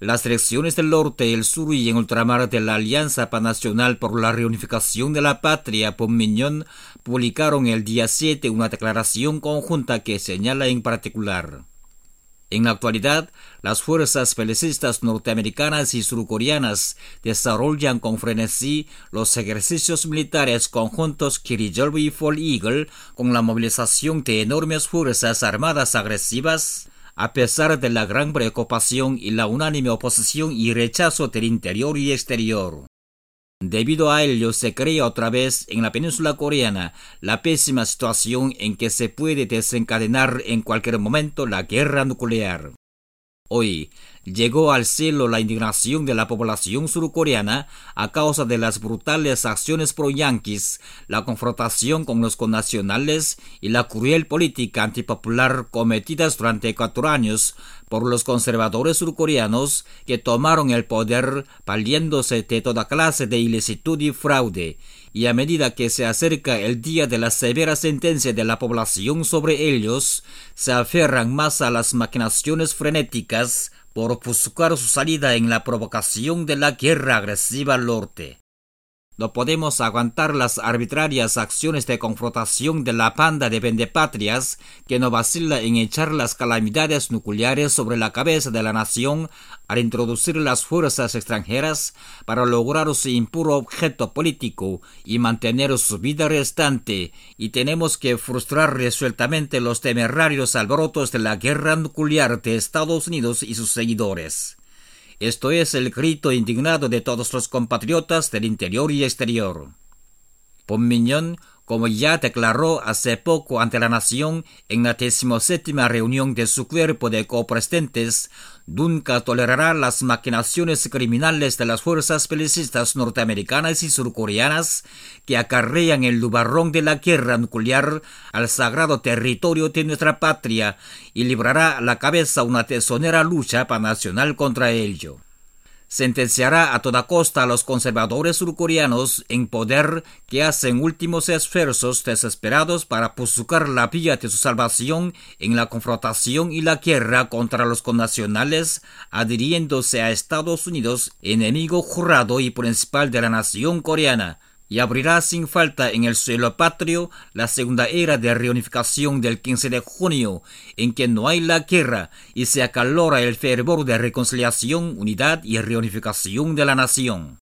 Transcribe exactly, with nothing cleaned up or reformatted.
Las direcciones del norte, el sur y en ultramar de la Alianza Panacional por la Reunificación de la Patria, Pommiñón, publicaron el día siete una declaración conjunta que señala en particular: en la actualidad, las fuerzas belicistas norteamericanas y surcoreanas desarrollan con frenesí los ejercicios militares conjuntos Kirillovo y Fall Eagle con la movilización de enormes fuerzas armadas agresivas, a pesar de la gran preocupación y la unánime oposición y rechazo del interior y exterior. Debido a ello, se crea otra vez en la península coreana la pésima situación en que se puede desencadenar en cualquier momento la guerra nuclear. Hoy llegó al cielo la indignación de la población surcoreana a causa de las brutales acciones pro-yanquis, la confrontación con los connacionales y la cruel política antipopular cometidas durante cuatro años por los conservadores surcoreanos que tomaron el poder valiéndose de toda clase de ilicitud y fraude, y a medida que se acerca el día de la severa sentencia de la población sobre ellos, se aferran más a las maquinaciones frenéticas por buscar su salida en la provocación de la guerra agresiva al norte. No podemos aguantar las arbitrarias acciones de confrontación de la banda de vendepatrias que no vacila en echar las calamidades nucleares sobre la cabeza de la nación al introducir las fuerzas extranjeras para lograr su impuro objeto político y mantener su vida restante, y tenemos que frustrar resueltamente los temerarios alborotos de la guerra nuclear de Estados Unidos y sus seguidores. Esto es el grito indignado de todos los compatriotas del interior y exterior. Pommiñón, como ya declaró hace poco ante la nación en la decimoséptima reunión de su cuerpo de copresidentes, nunca tolerará las maquinaciones criminales de las fuerzas belicistas norteamericanas y surcoreanas que acarrean el nubarrón de la guerra nuclear al sagrado territorio de nuestra patria, y librará a la cabeza una tesonera lucha panacional contra ello. Sentenciará a toda costa a los conservadores surcoreanos en poder que hacen últimos esfuerzos desesperados para buscar la vía de su salvación en la confrontación y la guerra contra los connacionales, adhiriéndose a Estados Unidos, enemigo jurado y principal de la nación coreana, y abrirá sin falta en el suelo patrio la segunda era de reunificación del quince de junio, en que no hay la guerra y se acalora el fervor de reconciliación, unidad y reunificación de la nación.